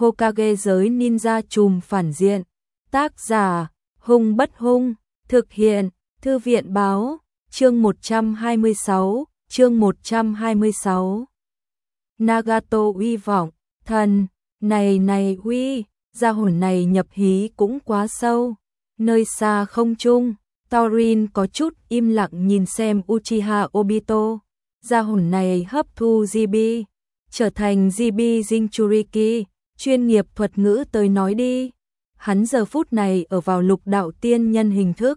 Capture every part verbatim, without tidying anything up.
Hokage giới ninja trùm phản diện. Tác giả, Hung Bất Hung, thực hiện, Thư viện báo, chương một trăm hai mươi sáu, chương một trăm hai mươi sáu. Nagato uy vọng, thần, này này uy, gia hồn này nhập hí cũng quá sâu. Nơi xa không trung, Taurin có chút im lặng nhìn xem Uchiha Obito. Gia hồn này hấp thu gi bê, trở thành gi bê Jinchuriki, chuyên nghiệp thuật ngữ tới nói đi. Hắn giờ phút này ở vào lục đạo tiên nhân hình thức.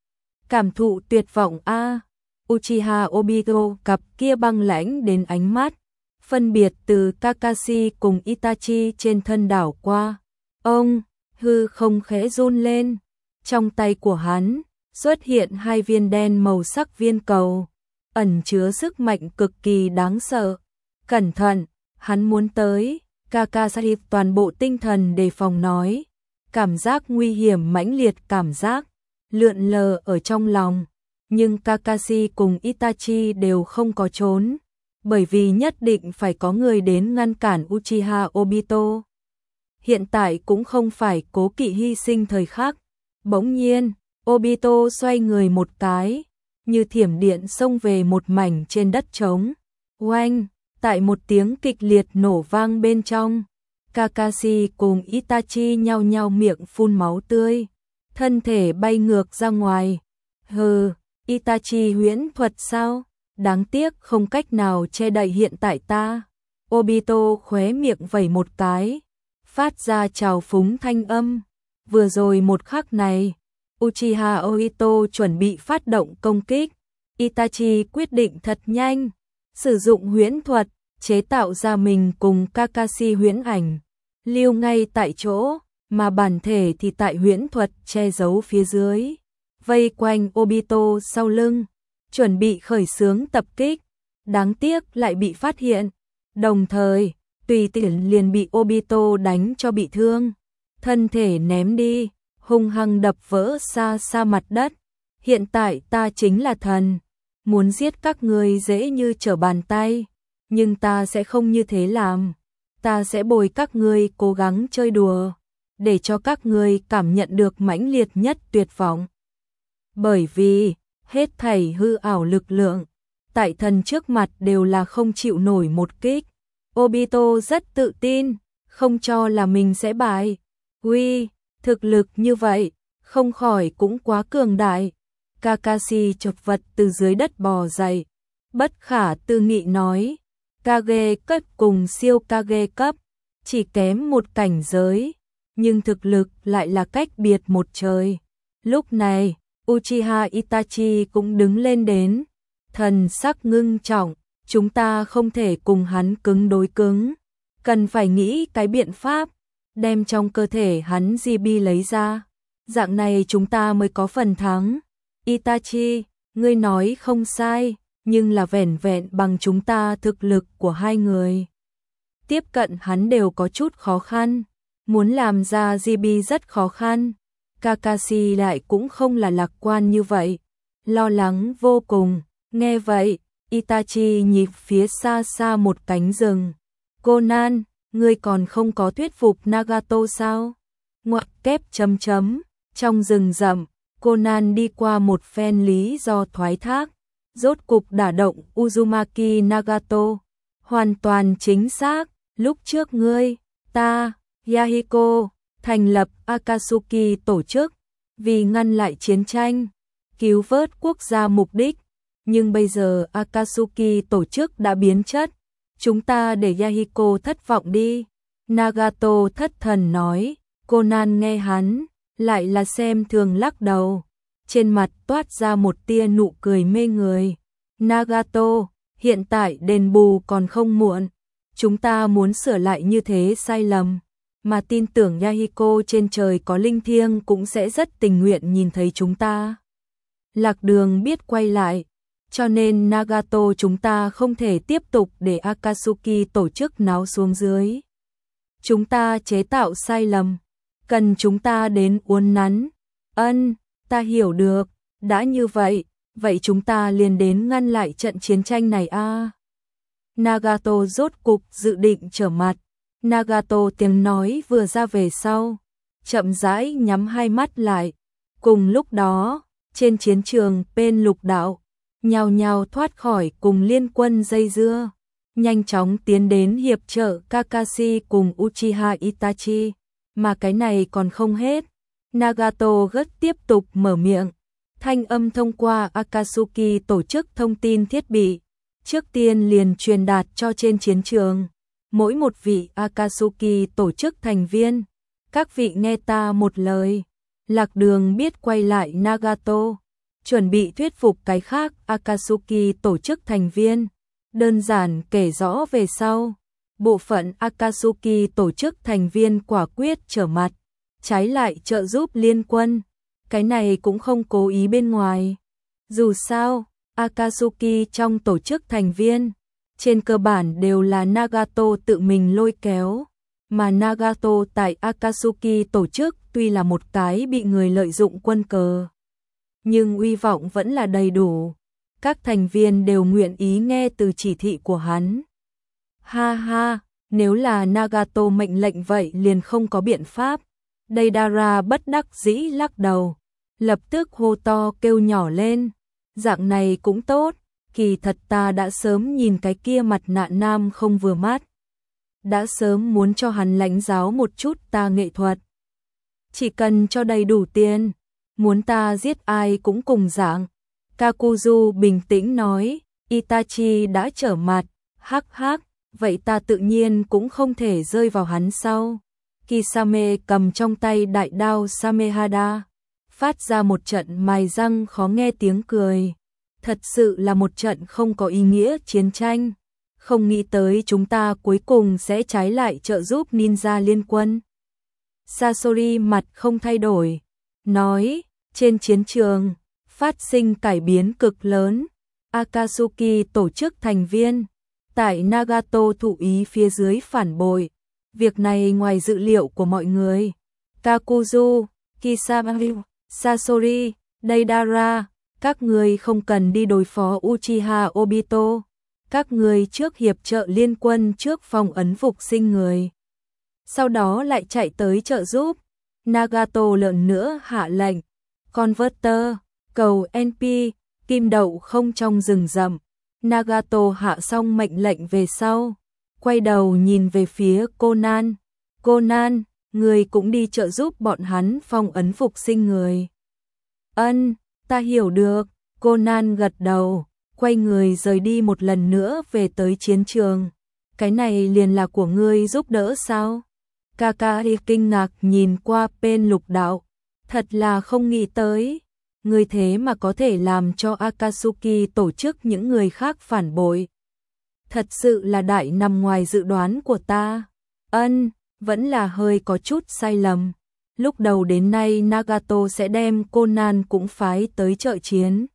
Cảm thụ tuyệt vọng a à. Uchiha Obito cặp kia băng lãnh đến ánh mắt, phân biệt từ Kakashi cùng Itachi trên thân đảo qua. Ông, hư không khẽ run lên, trong tay của hắn xuất hiện hai viên đen màu sắc viên cầu, ẩn chứa sức mạnh cực kỳ đáng sợ. Cẩn thận, hắn muốn tới. Kakashi toàn bộ tinh thần đề phòng nói, cảm giác nguy hiểm mãnh liệt cảm giác lượn lờ ở trong lòng, nhưng Kakashi cùng Itachi đều không có trốn, bởi vì nhất định phải có người đến ngăn cản Uchiha Obito. Hiện tại cũng không phải cố kỵ hy sinh thời khắc. Bỗng nhiên, Obito xoay người một cái, như thiểm điện xông về một mảnh trên đất trống. Oanh! Tại một tiếng kịch liệt nổ vang bên trong, Kakashi cùng Itachi nhao nhao miệng phun máu tươi, thân thể bay ngược ra ngoài. Hừ, Itachi huyễn thuật sao? Đáng tiếc không cách nào che đậy hiện tại ta. Obito khóe miệng vẩy một cái, phát ra trào phúng thanh âm. Vừa rồi một khắc này, Uchiha Obito chuẩn bị phát động công kích. Itachi quyết định thật nhanh, sử dụng huyễn thuật, chế tạo ra mình cùng Kakashi huyễn ảnh, lưu ngay tại chỗ, mà bản thể thì tại huyễn thuật che giấu phía dưới, vây quanh Obito sau lưng, chuẩn bị khởi xướng tập kích. Đáng tiếc lại bị phát hiện, đồng thời, tùy tiện liền bị Obito đánh cho bị thương, thân thể ném đi, hung hăng đập vỡ xa xa mặt đất. Hiện tại ta chính là thần, muốn giết các ngươi dễ như trở bàn tay, nhưng ta sẽ không như thế làm. Ta sẽ bồi các ngươi cố gắng chơi đùa, để cho các ngươi cảm nhận được mãnh liệt nhất tuyệt vọng. Bởi vì, hết thảy hư ảo lực lượng, tại thần trước mặt đều là không chịu nổi một kích. Obito rất tự tin, không cho là mình sẽ bại. Uy, thực lực như vậy, không khỏi cũng quá cường đại. Kakashi chộp vật từ dưới đất bò dậy, bất khả tư nghị nói, Kage cấp cùng siêu Kage cấp, chỉ kém một cảnh giới, nhưng thực lực lại là cách biệt một trời. Lúc này, Uchiha Itachi cũng đứng lên đến, thần sắc ngưng trọng, chúng ta không thể cùng hắn cứng đối cứng, cần phải nghĩ cái biện pháp, đem trong cơ thể hắn gi bê lấy ra, dạng này chúng ta mới có phần thắng. Itachi, ngươi nói không sai, nhưng là vẻn vẹn bằng chúng ta thực lực của hai người. Tiếp cận hắn đều có chút khó khăn, muốn làm ra gi bê rất khó khăn. Kakashi lại cũng không là lạc quan như vậy, lo lắng vô cùng. Nghe vậy, Itachi nhịp phía xa xa một cánh rừng. Conan, ngươi còn không có thuyết phục Nagato sao? Ngoặc kép chấm chấm, trong rừng rậm. Conan đi qua một phen lý do thoái thác, rốt cục đả động Uzumaki Nagato. Hoàn toàn chính xác, lúc trước ngươi, ta, Yahiko, thành lập Akatsuki tổ chức, vì ngăn lại chiến tranh, cứu vớt quốc gia mục đích. Nhưng bây giờ Akatsuki tổ chức đã biến chất, chúng ta để Yahiko thất vọng đi. Nagato thất thần nói. Conan nghe hắn lại là xem thường lắc đầu, trên mặt toát ra một tia nụ cười mê người. Nagato, hiện tại đền bù còn không muộn, chúng ta muốn sửa lại như thế sai lầm, mà tin tưởng Yahiko trên trời có linh thiêng cũng sẽ rất tình nguyện nhìn thấy chúng ta lạc đường biết quay lại, cho nên Nagato chúng ta không thể tiếp tục để Akatsuki tổ chức náo xuống dưới. Chúng ta chế tạo sai lầm, cần chúng ta đến uốn nắn. Ân, ta hiểu được, đã như vậy, vậy chúng ta liền đến ngăn lại trận chiến tranh này a. À. Nagato rốt cục dự định trở mặt, Nagato tiếng nói vừa ra về sau, chậm rãi nhắm hai mắt lại. Cùng lúc đó, trên chiến trường bên lục đạo, nhào nhào thoát khỏi cùng liên quân dây dưa, nhanh chóng tiến đến hiệp trợ Kakashi cùng Uchiha Itachi. Mà cái này còn không hết, Nagato gất tiếp tục mở miệng, thanh âm thông qua Akatsuki tổ chức thông tin thiết bị, trước tiên liền truyền đạt cho trên chiến trường. Mỗi một vị Akatsuki tổ chức thành viên, các vị nghe ta một lời. Lạc Đường biết quay lại Nagato, chuẩn bị thuyết phục cái khác Akatsuki tổ chức thành viên, đơn giản kể rõ về sau. Bộ phận Akatsuki tổ chức thành viên quả quyết trở mặt, trái lại trợ giúp liên quân. Cái này cũng không cố ý bên ngoài. Dù sao, Akatsuki trong tổ chức thành viên, trên cơ bản đều là Nagato tự mình lôi kéo. Mà Nagato tại Akatsuki tổ chức tuy là một cái bị người lợi dụng quân cờ, nhưng uy vọng vẫn là đầy đủ. Các thành viên đều nguyện ý nghe từ chỉ thị của hắn. Ha ha, nếu là Nagato mệnh lệnh vậy liền không có biện pháp. Deidara bất đắc dĩ lắc đầu, lập tức hô to kêu nhỏ lên. Dạng này cũng tốt, kỳ thật ta đã sớm nhìn cái kia mặt nạ nam không vừa mắt. Đã sớm muốn cho hắn lãnh giáo một chút ta nghệ thuật. Chỉ cần cho đầy đủ tiền, muốn ta giết ai cũng cùng dạng. Kakuzu bình tĩnh nói, Itachi đã trở mặt, hắc hắc, vậy ta tự nhiên cũng không thể rơi vào hắn sau. Kisame cầm trong tay đại đao Samehada, phát ra một trận mài răng khó nghe tiếng cười. Thật sự là một trận không có ý nghĩa chiến tranh. Không nghĩ tới chúng ta cuối cùng sẽ trái lại trợ giúp ninja liên quân. Sasori mặt không thay đổi, nói, trên chiến trường, phát sinh cải biến cực lớn. Akatsuki tổ chức thành viên, tại Nagato thụ ý phía dưới phản bội. Việc này ngoài dự liệu của mọi người. Kakuzu, Kisame, Sasori, Deidara, các người không cần đi đối phó Uchiha Obito. Các người trước hiệp trợ liên quân trước phong ấn phục sinh người, sau đó lại chạy tới trợ giúp. Nagato lần nữa hạ lệnh, Converter, cầu en pê, kim đậu không trong rừng rậm. Nagato hạ xong mệnh lệnh về sau, quay đầu nhìn về phía Conan. Conan, người cũng đi trợ giúp bọn hắn phong ấn phục sinh người. Ân, ta hiểu được. Conan gật đầu, quay người rời đi một lần nữa về tới chiến trường. Cái này liền là của ngươi giúp đỡ sao? Kakashi kinh ngạc nhìn qua bên lục đạo, thật là không nghĩ tới. Ngươi thế mà có thể làm cho Akatsuki tổ chức những người khác phản bội. Thật sự là đại nằm ngoài dự đoán của ta. Ân, vẫn là hơi có chút sai lầm. Lúc đầu đến nay Nagato sẽ đem Conan cũng phái tới trợ chiến.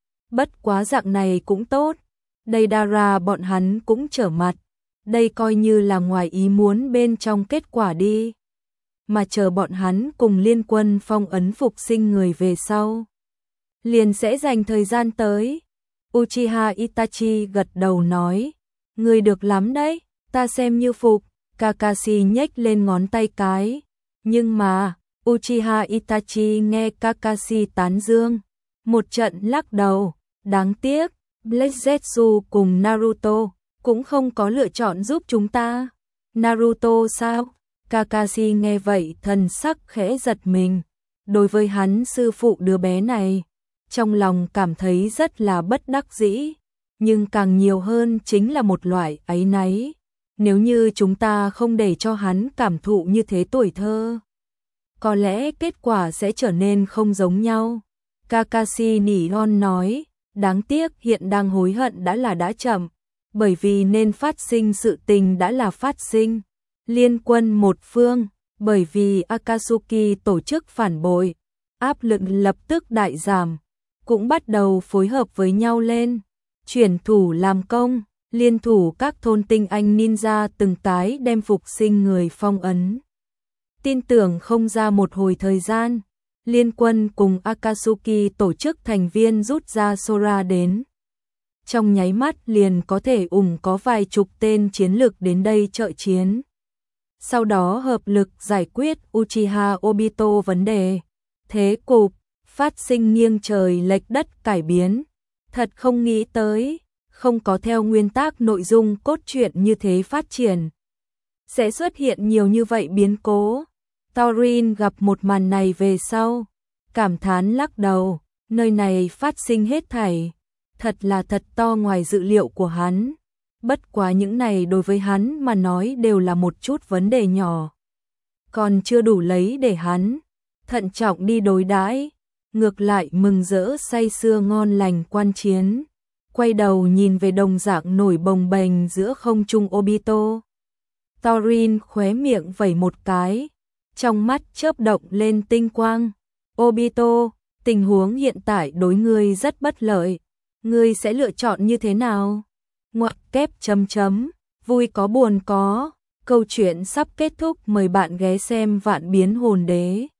Bất quá dạng này cũng tốt. Deidara bọn hắn cũng trở mặt. Đây coi như là ngoài ý muốn bên trong kết quả đi. Mà chờ bọn hắn cùng liên quân phong ấn phục sinh người về sau, liền sẽ dành thời gian tới. Uchiha Itachi gật đầu nói, người được lắm đấy, ta xem như phục. Kakashi nhếch lên ngón tay cái. Nhưng mà, Uchiha Itachi nghe Kakashi tán dương, một trận lắc đầu, đáng tiếc, Black Zetsu cùng Naruto cũng không có lựa chọn giúp chúng ta. Naruto sao? Kakashi nghe vậy thần sắc khẽ giật mình. Đối với hắn sư phụ đứa bé này, trong lòng cảm thấy rất là bất đắc dĩ, nhưng càng nhiều hơn chính là một loại áy náy. Nếu như chúng ta không để cho hắn cảm thụ như thế tuổi thơ, có lẽ kết quả sẽ trở nên không giống nhau. Kakashi nỉ non nói, đáng tiếc hiện đang hối hận đã là đã chậm, bởi vì nên phát sinh sự tình đã là phát sinh. Liên quân một phương, bởi vì Akatsuki tổ chức phản bội, áp lực lập tức đại giảm, cũng bắt đầu phối hợp với nhau lên, chuyển thủ làm công, liên thủ các thôn tinh anh ninja từng cái đem phục sinh người phong ấn. Tin tưởng không ra một hồi thời gian, liên quân cùng Akatsuki tổ chức thành viên rút ra Sora đến. Trong nháy mắt liền có thể ủng có vài chục tên chiến lực đến đây trợ chiến. sau đó hợp lực giải quyết Uchiha Obito vấn đề. Thế cục phát sinh nghiêng trời lệch đất cải biến. Thật không nghĩ tới, không có theo nguyên tắc nội dung cốt truyện như thế phát triển. Sẽ xuất hiện nhiều như vậy biến cố. Thorin gặp một màn này về sau, cảm thán lắc đầu, nơi này phát sinh hết thảy. Thật là thật to ngoài dự liệu của hắn. Bất quá những này đối với hắn mà nói đều là một chút vấn đề nhỏ. Còn chưa đủ lấy để hắn thận trọng đi đối đãi, ngược lại mừng rỡ say sưa ngon lành quan chiến. Quay đầu nhìn về đồng dạng nổi bồng bềnh giữa không trung Obito. Thorin khóe miệng vẩy một cái, trong mắt chớp động lên tinh quang. Obito, tình huống hiện tại đối ngươi rất bất lợi. Ngươi sẽ lựa chọn như thế nào? Ngoặc kép chấm chấm, vui có buồn có. Câu chuyện sắp kết thúc, mời bạn ghé xem Vạn Biến Hồn Đế.